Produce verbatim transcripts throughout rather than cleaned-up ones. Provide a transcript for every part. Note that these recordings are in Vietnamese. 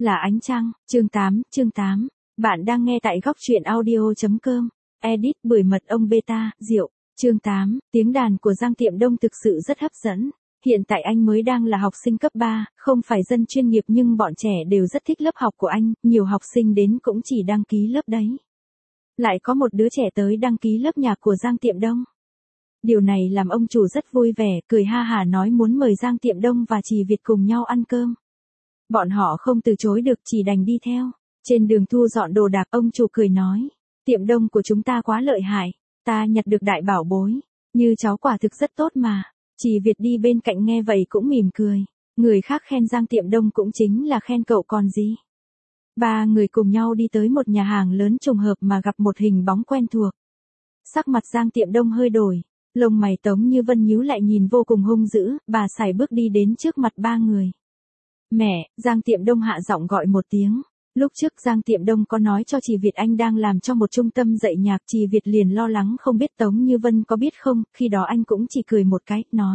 Là ánh trăng, chương tám, chương tám. Bạn đang nghe tại góc truyện audio.com. Edit bởi mật ong beta, Diệu. Chương tám, tiếng đàn của Giang Tiệm Đông thực sự rất hấp dẫn. Hiện tại anh mới đang là học sinh cấp ba, không phải dân chuyên nghiệp nhưng bọn trẻ đều rất thích lớp học của anh, nhiều học sinh đến cũng chỉ đăng ký lớp đấy. Lại có một đứa trẻ tới đăng ký lớp nhạc của Giang Tiệm Đông. Điều này làm ông chủ rất vui vẻ, cười ha hả nói muốn mời Giang Tiệm Đông và Trì Việt cùng nhau ăn cơm. Bọn họ không từ chối được, chỉ đành đi theo. Trên đường thu dọn đồ đạc, ông chủ cười nói, Tiệm Đông của chúng ta quá lợi hại, ta nhặt được đại bảo bối, như cháu quả thực rất tốt mà. Trì Việt đi bên cạnh nghe vậy cũng mỉm cười, người khác khen Giang Tiệm Đông cũng chính là khen cậu còn gì. Ba người cùng nhau đi tới một nhà hàng lớn, trùng hợp mà gặp một hình bóng quen thuộc. Sắc mặt Giang Tiệm Đông hơi đổi, lông mày Tống Như Vân nhíu lại nhìn vô cùng hung dữ, bà sải bước đi đến trước mặt ba người. Mẹ, Giang Tiệm Đông hạ giọng gọi một tiếng. Lúc trước Giang Tiệm Đông có nói cho Trì Việt anh đang làm cho một trung tâm dạy nhạc, Trì Việt liền lo lắng không biết Tống Như Vân có biết không, khi đó anh cũng chỉ cười một cái, nói.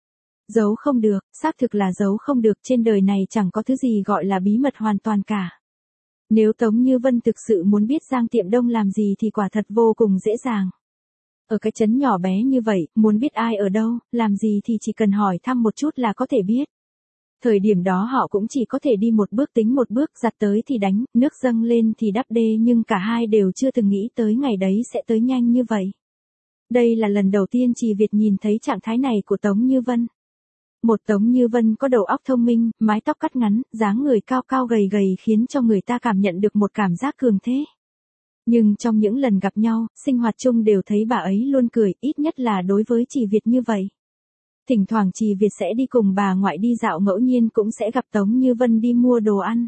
Giấu không được, xác thực là giấu không được, trên đời này chẳng có thứ gì gọi là bí mật hoàn toàn cả. Nếu Tống Như Vân thực sự muốn biết Giang Tiệm Đông làm gì thì quả thật vô cùng dễ dàng. Ở cái trấn nhỏ bé như vậy, muốn biết ai ở đâu, làm gì thì chỉ cần hỏi thăm một chút là có thể biết. Thời điểm đó họ cũng chỉ có thể đi một bước tính một bước, giặt tới thì đánh, nước dâng lên thì đắp đê, nhưng cả hai đều chưa từng nghĩ tới ngày đấy sẽ tới nhanh như vậy. Đây là lần đầu tiên Trì Việt nhìn thấy trạng thái này của Tống Như Vân. Một Tống Như Vân có đầu óc thông minh, mái tóc cắt ngắn, dáng người cao cao gầy gầy khiến cho người ta cảm nhận được một cảm giác cường thế. Nhưng trong những lần gặp nhau, sinh hoạt chung đều thấy bà ấy luôn cười, ít nhất là đối với Trì Việt như vậy. Thỉnh thoảng Trì Việt sẽ đi cùng bà ngoại đi dạo, ngẫu nhiên cũng sẽ gặp Tống Như Vân đi mua đồ ăn.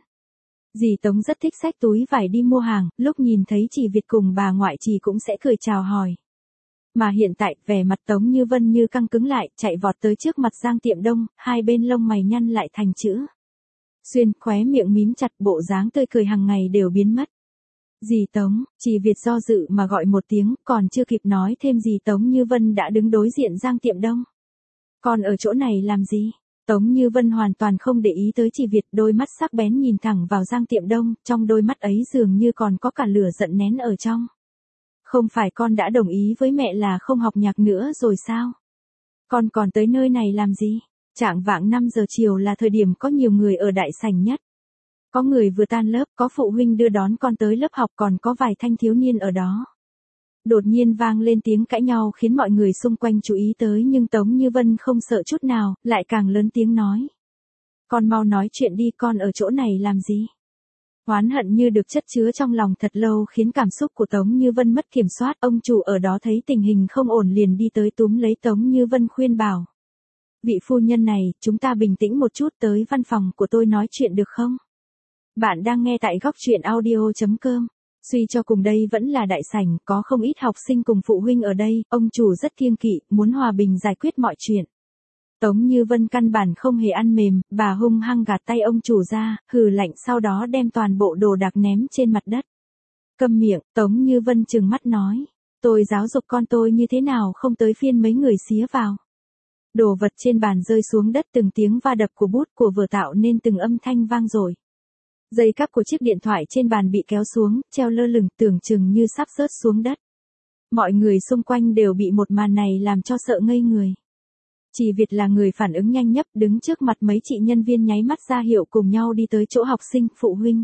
Dì Tống rất thích xách túi vải đi mua hàng, lúc nhìn thấy Trì Việt cùng bà ngoại Trì cũng sẽ cười chào hỏi. Mà hiện tại, vẻ mặt Tống Như Vân như căng cứng lại, chạy vọt tới trước mặt Giang Tiệm Đông, hai bên lông mày nhăn lại thành chữ xuyên, khóe miệng mím chặt, bộ dáng tươi cười hàng ngày đều biến mất. Dì Tống, Trì Việt do dự mà gọi một tiếng, còn chưa kịp nói thêm gì Tống Như Vân đã đứng đối diện Giang Tiệm Đông. Còn ở chỗ này làm gì? Tống Như Vân hoàn toàn không để ý tới Trì Việt, đôi mắt sắc bén nhìn thẳng vào Giang Tiệm Đông, trong đôi mắt ấy dường như còn có cả lửa giận nén ở trong. Không phải con đã đồng ý với mẹ là không học nhạc nữa rồi sao? Con còn tới nơi này làm gì? Chạng vạng năm giờ chiều là thời điểm có nhiều người ở đại sảnh nhất. Có người vừa tan lớp, có phụ huynh đưa đón con tới lớp học, còn có vài thanh thiếu niên ở đó. Đột nhiên vang lên tiếng cãi nhau khiến mọi người xung quanh chú ý tới, nhưng Tống Như Vân không sợ chút nào, lại càng lớn tiếng nói. Con mau nói chuyện đi, con ở chỗ này làm gì? Oán hận như được chất chứa trong lòng thật lâu khiến cảm xúc của Tống Như Vân mất kiểm soát, ông chủ ở đó thấy tình hình không ổn liền đi tới túm lấy Tống Như Vân khuyên bảo. Vị phu nhân này, chúng ta bình tĩnh một chút, tới văn phòng của tôi nói chuyện được không? Bạn đang nghe tại góc truyện audio.com. Suy cho cùng đây vẫn là đại sảnh, có không ít học sinh cùng phụ huynh ở đây, ông chủ rất kiêng kỵ, muốn hòa bình giải quyết mọi chuyện. Tống Như Vân căn bản không hề ăn mềm, bà hung hăng gạt tay ông chủ ra, hừ lạnh, sau đó đem toàn bộ đồ đạc ném trên mặt đất. Câm miệng, Tống Như Vân trừng mắt nói, tôi giáo dục con tôi như thế nào không tới phiên mấy người xía vào. Đồ vật trên bàn rơi xuống đất, từng tiếng va đập của bút của vừa tạo nên từng âm thanh vang dội. Dây cáp của chiếc điện thoại trên bàn bị kéo xuống, treo lơ lửng, tưởng chừng như sắp rớt xuống đất. Mọi người xung quanh đều bị một màn này làm cho sợ ngây người. Trì Việt là người phản ứng nhanh nhất, đứng trước mặt mấy chị nhân viên nháy mắt ra hiệu cùng nhau đi tới chỗ học sinh, phụ huynh.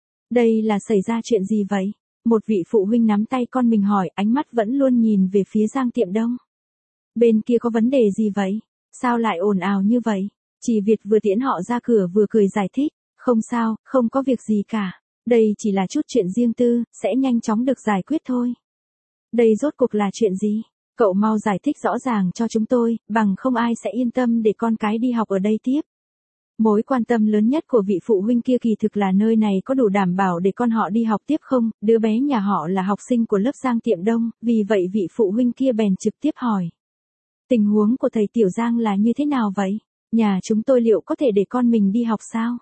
Đây là xảy ra chuyện gì vậy? Một vị phụ huynh nắm tay con mình hỏi, ánh mắt vẫn luôn nhìn về phía Giang Tiệm Đông. Bên kia có vấn đề gì vậy? Sao lại ồn ào như vậy? Trì Việt vừa tiễn họ ra cửa vừa cười giải thích. Không sao, không có việc gì cả. Đây chỉ là chút chuyện riêng tư, sẽ nhanh chóng được giải quyết thôi. Đây rốt cuộc là chuyện gì? Cậu mau giải thích rõ ràng cho chúng tôi, bằng không ai sẽ yên tâm để con cái đi học ở đây tiếp. Mối quan tâm lớn nhất của vị phụ huynh kia kỳ thực là nơi này có đủ đảm bảo để con họ đi học tiếp không? Đứa bé nhà họ là học sinh của lớp Giang Tiệm Đông, vì vậy vị phụ huynh kia bèn trực tiếp hỏi. Tình huống của thầy Tiểu Giang là như thế nào vậy? Nhà chúng tôi liệu có thể để con mình đi học sao?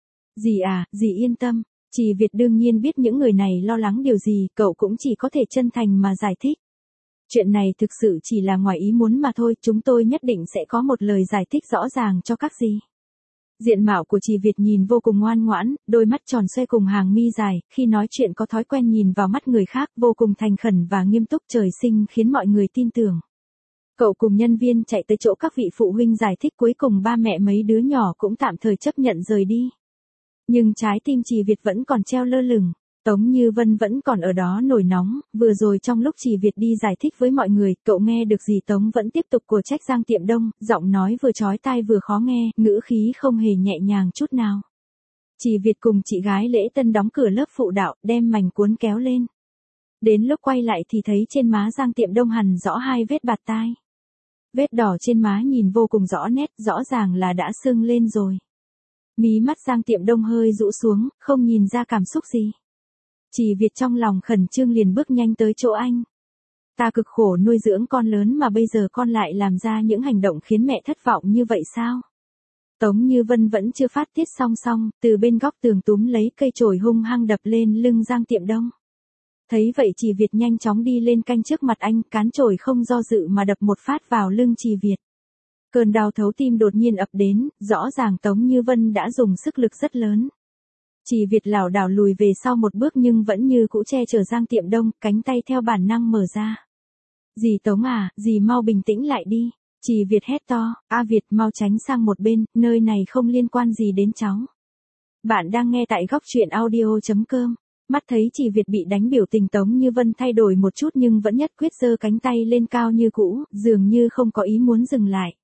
Dì à, dì yên tâm, Trì Việt đương nhiên biết những người này lo lắng điều gì, cậu cũng chỉ có thể chân thành mà giải thích. Chuyện này thực sự chỉ là ngoài ý muốn mà thôi, chúng tôi nhất định sẽ có một lời giải thích rõ ràng cho các dì. Diện mạo của chị Việt nhìn vô cùng ngoan ngoãn, đôi mắt tròn xoe cùng hàng mi dài, khi nói chuyện có thói quen nhìn vào mắt người khác, vô cùng thành khẩn và nghiêm túc trời sinh khiến mọi người tin tưởng. Cậu cùng nhân viên chạy tới chỗ các vị phụ huynh giải thích, cuối cùng ba mẹ mấy đứa nhỏ cũng tạm thời chấp nhận rời đi. Nhưng trái tim chị Việt vẫn còn treo lơ lửng. Tống Như Vân vẫn còn ở đó nổi nóng, vừa rồi trong lúc chị Việt đi giải thích với mọi người, cậu nghe được gì Tống vẫn tiếp tục của trách Giang Tiệm Đông, giọng nói vừa chói tai vừa khó nghe, ngữ khí không hề nhẹ nhàng chút nào. Chị Việt cùng chị gái Lễ Tân đóng cửa lớp phụ đạo, đem mảnh cuốn kéo lên. Đến lúc quay lại thì thấy trên má Giang Tiệm Đông hằn rõ hai vết bạt tai. Vết đỏ trên má nhìn vô cùng rõ nét, rõ ràng là đã sưng lên rồi. Mí mắt Giang Tiệm Đông hơi rũ xuống, không nhìn ra cảm xúc gì. Chị Việt trong lòng khẩn trương liền bước nhanh tới chỗ anh. Ta cực khổ nuôi dưỡng con lớn mà bây giờ con lại làm ra những hành động khiến mẹ thất vọng như vậy sao? Tống Như Vân vẫn chưa phát tiết xong xong, từ bên góc tường túm lấy cây chổi hung hăng đập lên lưng Giang Tiệm Đông. Thấy vậy chị Việt nhanh chóng đi lên canh trước mặt anh, cán chổi không do dự mà đập một phát vào lưng chị Việt. Cơn đau thấu tim đột nhiên ập đến, rõ ràng Tống Như Vân đã dùng sức lực rất lớn. Chị Việt lảo đảo lùi về sau một bước nhưng vẫn như cũ che chở Giang Tiệm Đông, cánh tay theo bản năng mở ra. Dì Tống à, dì mau bình tĩnh lại đi. Chị Việt hét to, A Việt mau tránh sang một bên, nơi này không liên quan gì đến cháu. Bạn đang nghe tại góc truyện audio chấm com. Mắt thấy chị Việt bị đánh, biểu tình Tống Như Vân thay đổi một chút nhưng vẫn nhất quyết giơ cánh tay lên cao như cũ, dường như không có ý muốn dừng lại.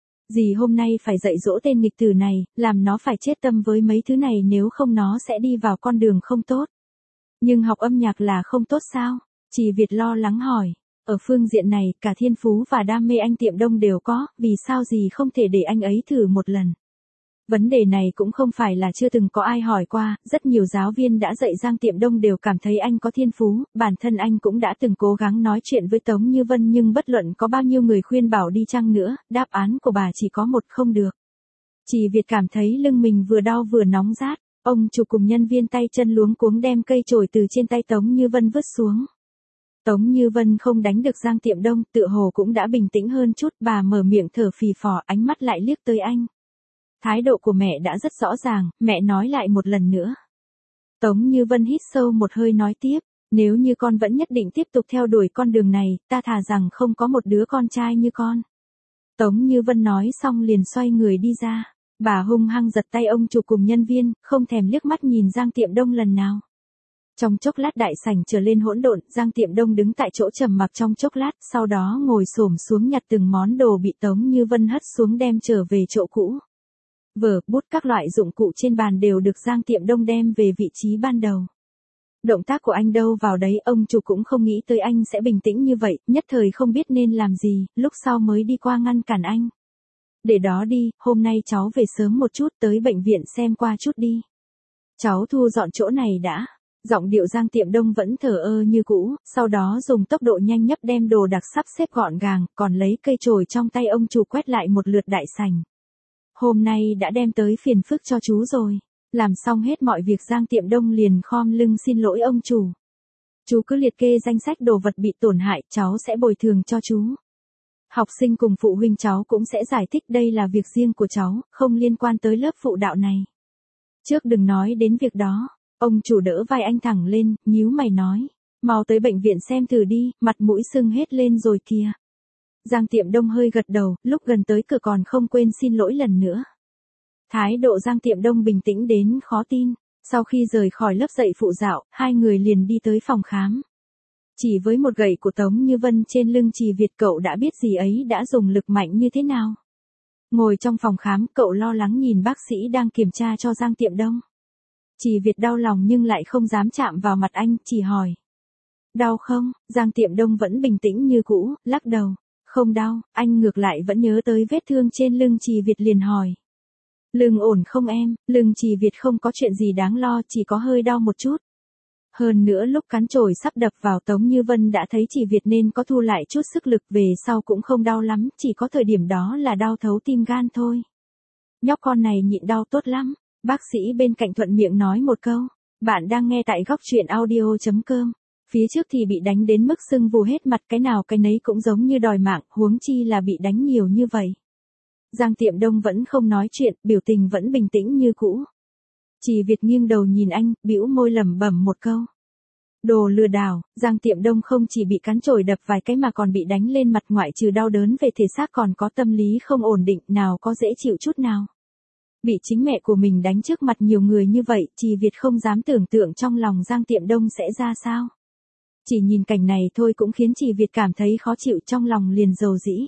Dì hôm nay phải dạy dỗ tên nghịch tử này, làm nó phải chết tâm với mấy thứ này, nếu không nó sẽ đi vào con đường không tốt. Nhưng học âm nhạc là không tốt sao? Chị Việt lo lắng hỏi. Ở phương diện này, cả thiên phú và đam mê anh Tiệm Đông đều có, vì sao dì không thể để anh ấy thử một lần? Vấn đề này cũng không phải là chưa từng có ai hỏi qua, rất nhiều giáo viên đã dạy Giang Tiệm Đông đều cảm thấy anh có thiên phú, bản thân anh cũng đã từng cố gắng nói chuyện với Tống Như Vân nhưng bất luận có bao nhiêu người khuyên bảo đi chăng nữa, đáp án của bà chỉ có một: không được. Chị Việt cảm thấy lưng mình vừa đau vừa nóng rát, ông chủ cùng nhân viên tay chân luống cuống đem cây chổi từ trên tay Tống Như Vân vứt xuống. Tống Như Vân không đánh được Giang Tiệm Đông, tựa hồ cũng đã bình tĩnh hơn chút, bà mở miệng thở phì phò, ánh mắt lại liếc tới anh. Thái độ của mẹ đã rất rõ ràng, mẹ nói lại một lần nữa. Tống Như Vân hít sâu một hơi nói tiếp, nếu như con vẫn nhất định tiếp tục theo đuổi con đường này, ta thà rằng không có một đứa con trai như con. Tống Như Vân nói xong liền xoay người đi ra, bà hung hăng giật tay ông chủ cùng nhân viên, không thèm liếc mắt nhìn Giang Tiệm Đông lần nào. Trong chốc lát đại sảnh trở lên hỗn độn, Giang Tiệm Đông đứng tại chỗ trầm mặc trong chốc lát, sau đó ngồi xổm xuống nhặt từng món đồ bị Tống Như Vân hất xuống đem trở về chỗ cũ. Vở, bút các loại dụng cụ trên bàn đều được Giang Tiệm Đông đem về vị trí ban đầu. Động tác của anh đâu vào đấy, ông chủ cũng không nghĩ tới anh sẽ bình tĩnh như vậy, nhất thời không biết nên làm gì, lúc sau mới đi qua ngăn cản anh. Để đó đi, hôm nay cháu về sớm một chút, tới bệnh viện xem qua chút đi. Cháu thu dọn chỗ này đã. Giọng điệu Giang Tiệm Đông vẫn thờ ơ như cũ, sau đó dùng tốc độ nhanh nhất đem đồ đạc sắp xếp gọn gàng, còn lấy cây chổi trong tay ông chủ quét lại một lượt đại sảnh. Hôm nay đã đem tới phiền phức cho chú rồi. Làm xong hết mọi việc Giang Tiệm Đông liền khom lưng xin lỗi ông chủ. Chú cứ liệt kê danh sách đồ vật bị tổn hại, cháu sẽ bồi thường cho chú. Học sinh cùng phụ huynh cháu cũng sẽ giải thích đây là việc riêng của cháu, không liên quan tới lớp phụ đạo này. Trước đừng nói đến việc đó. Ông chủ đỡ vai anh thẳng lên, nhíu mày nói. Mau tới bệnh viện xem thử đi, mặt mũi sưng hết lên rồi kìa. Giang Tiệm Đông hơi gật đầu, lúc gần tới cửa còn không quên xin lỗi lần nữa. Thái độ Giang Tiệm Đông bình tĩnh đến khó tin. Sau khi rời khỏi lớp dạy phụ dạo, hai người liền đi tới phòng khám. Chỉ với một gậy của Tống Như Vân trên lưng chị Việt, cậu đã biết dì ấy đã dùng lực mạnh như thế nào. Ngồi trong phòng khám, cậu lo lắng nhìn bác sĩ đang kiểm tra cho Giang Tiệm Đông. Chị Việt đau lòng nhưng lại không dám chạm vào mặt anh, chỉ hỏi. Đau không? Giang Tiệm Đông vẫn bình tĩnh như cũ, lắc đầu. Không đau, anh ngược lại vẫn nhớ tới vết thương trên lưng chị Việt liền hỏi. Lưng ổn không em? Lưng chị Việt không có chuyện gì đáng lo, chỉ có hơi đau một chút. Hơn nữa lúc cán chổi sắp đập vào Tống Như Vân đã thấy chị Việt nên có thu lại chút sức lực, về sau cũng không đau lắm, chỉ có thời điểm đó là đau thấu tim gan thôi. Nhóc con này nhịn đau tốt lắm. Bác sĩ bên cạnh thuận miệng nói một câu. Bạn đang nghe tại góc truyện audio chấm com. Phía trước thì bị đánh đến mức sưng vù hết mặt, cái nào cái nấy cũng giống như đòi mạng, huống chi là bị đánh nhiều như vậy. Giang Tiệm Đông vẫn không nói chuyện, biểu tình vẫn bình tĩnh như cũ. Chỉ Việt nghiêng đầu nhìn anh, bĩu môi lẩm bẩm một câu. Đồ lừa đảo. Giang Tiệm Đông không chỉ bị cán chổi đập vài cái mà còn bị đánh lên mặt, ngoại trừ đau đớn về thể xác còn có tâm lý không ổn định, nào có dễ chịu chút nào. Bị chính mẹ của mình đánh trước mặt nhiều người như vậy, Chỉ Việt không dám tưởng tượng trong lòng Giang Tiệm Đông sẽ ra sao. Chỉ nhìn cảnh này thôi cũng khiến Chỉ Việt cảm thấy khó chịu, trong lòng liền dầu dĩ.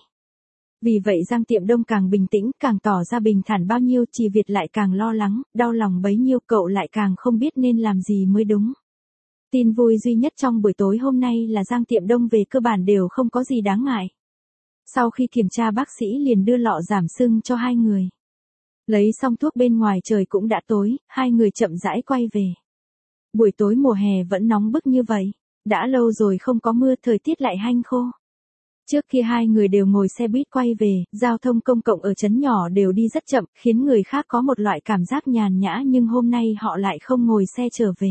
Vì vậy Giang Tiệm Đông càng bình tĩnh, càng tỏ ra bình thản bao nhiêu, Chỉ Việt lại càng lo lắng, đau lòng bấy nhiêu, cậu lại càng không biết nên làm gì mới đúng. Tin vui duy nhất trong buổi tối hôm nay là Giang Tiệm Đông về cơ bản đều không có gì đáng ngại. Sau khi kiểm tra bác sĩ liền đưa lọ giảm sưng cho hai người. Lấy xong thuốc bên ngoài trời cũng đã tối, hai người chậm rãi quay về. Buổi tối mùa hè vẫn nóng bức như vậy, đã lâu rồi không có mưa, thời tiết lại hanh khô. Trước kia hai người đều ngồi xe buýt quay về, giao thông công cộng ở trấn nhỏ đều đi rất chậm, khiến người khác có một loại cảm giác nhàn nhã, nhưng hôm nay họ lại không ngồi xe trở về.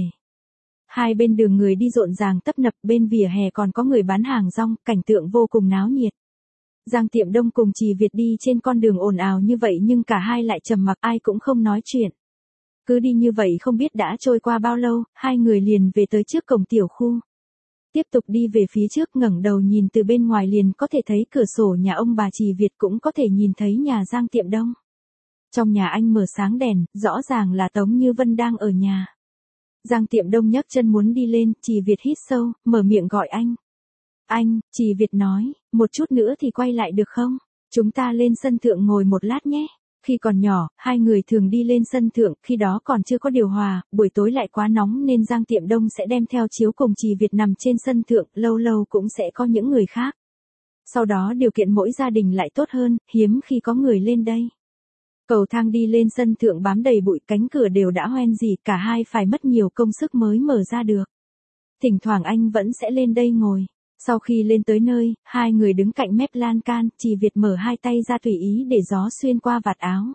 Hai bên đường người đi rộn ràng tấp nập, bên vỉa hè còn có người bán hàng rong, cảnh tượng vô cùng náo nhiệt. Giang Tiệm Đông cùng Chỉ Việt đi trên con đường ồn ào như vậy nhưng cả hai lại trầm mặc, ai cũng không nói chuyện. Cứ đi như vậy không biết đã trôi qua bao lâu, hai người liền về tới trước cổng tiểu khu. Tiếp tục đi về phía trước, ngẩng đầu nhìn từ bên ngoài liền có thể thấy cửa sổ nhà ông bà Chỉ Việt, cũng có thể nhìn thấy nhà Giang Tiệm Đông. Trong nhà anh mở sáng đèn, rõ ràng là Tống Như Vân đang ở nhà. Giang Tiệm Đông nhấc chân muốn đi lên, Chỉ Việt hít sâu, mở miệng gọi anh. Anh, Chỉ Việt nói, một chút nữa thì quay lại được không? Chúng ta lên sân thượng ngồi một lát nhé. Khi còn nhỏ, hai người thường đi lên sân thượng, khi đó còn chưa có điều hòa, buổi tối lại quá nóng nên Giang Tiệm Đông sẽ đem theo chiếu cùng Chỉ Việt nằm trên sân thượng, lâu lâu cũng sẽ có những người khác. Sau đó điều kiện mỗi gia đình lại tốt hơn, hiếm khi có người lên đây. Cầu thang đi lên sân thượng bám đầy bụi, cánh cửa đều đã hoen dỉ, cả hai phải mất nhiều công sức mới mở ra được. Thỉnh thoảng anh vẫn sẽ lên đây ngồi. Sau khi lên tới nơi, hai người đứng cạnh mép lan can, Chỉ Việt mở hai tay ra tùy ý để gió xuyên qua vạt áo.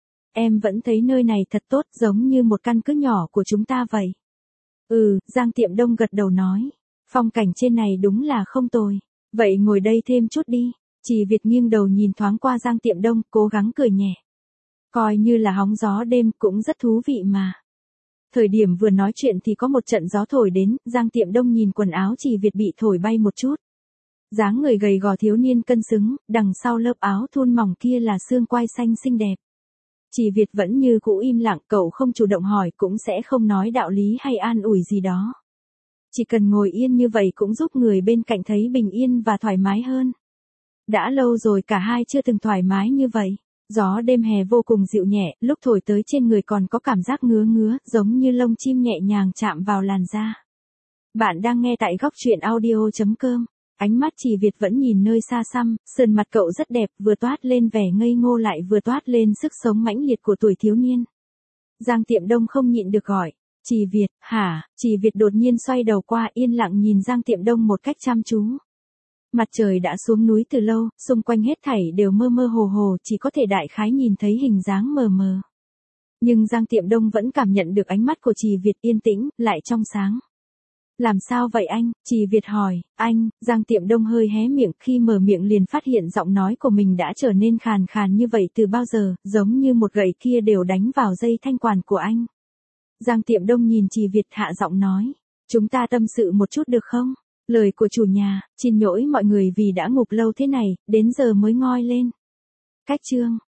Em vẫn thấy nơi này thật tốt, giống như một căn cứ nhỏ của chúng ta vậy. Ừ, Giang Tiệm Đông gật đầu nói. Phong cảnh trên này đúng là không tồi. Vậy ngồi đây thêm chút đi. Chỉ Việt nghiêng đầu nhìn thoáng qua Giang Tiệm Đông, cố gắng cười nhẹ. Coi như là hóng gió đêm cũng rất thú vị mà. Thời điểm vừa nói chuyện thì có một trận gió thổi đến, Giang Tiệm Đông nhìn quần áo Chỉ Việt bị thổi bay một chút. Dáng người gầy gò thiếu niên cân xứng, đằng sau lớp áo thun mỏng kia là xương quai xanh xinh đẹp. Chỉ Việt vẫn như cũ im lặng, cậu không chủ động hỏi cũng sẽ không nói đạo lý hay an ủi gì đó. Chỉ cần ngồi yên như vậy cũng giúp người bên cạnh thấy bình yên và thoải mái hơn. Đã lâu rồi cả hai chưa từng thoải mái như vậy. Gió đêm hè vô cùng dịu nhẹ, lúc thổi tới trên người còn có cảm giác ngứa ngứa, giống như lông chim nhẹ nhàng chạm vào làn da. Bạn đang nghe tại góc truyện audio chấm com. Ánh mắt Chỉ Việt vẫn nhìn nơi xa xăm, sườn mặt cậu rất đẹp, vừa toát lên vẻ ngây ngô lại vừa toát lên sức sống mãnh liệt của tuổi thiếu niên. Giang Tiệm Đông không nhịn được gọi. Chỉ Việt, hả? Chỉ Việt đột nhiên xoay đầu qua, yên lặng nhìn Giang Tiệm Đông một cách chăm chú. Mặt trời đã xuống núi từ lâu, xung quanh hết thảy đều mơ mơ hồ hồ, chỉ có thể đại khái nhìn thấy hình dáng mờ mờ. Nhưng Giang Tiệm Đông vẫn cảm nhận được ánh mắt của Chỉ Việt yên tĩnh, lại trong sáng. Làm sao vậy anh? Chỉ Việt hỏi. Anh, Giang Tiệm Đông hơi hé miệng, khi mở miệng liền phát hiện giọng nói của mình đã trở nên khàn khàn như vậy từ bao giờ, giống như một gậy kia đều đánh vào dây thanh quản của anh. Giang Tiệm Đông nhìn Chỉ Việt hạ giọng nói. Chúng ta tâm sự một chút được không? Lời của chủ nhà, xin lỗi mọi người vì đã ngủ lâu thế này, đến giờ mới ngoi lên. Cách chương.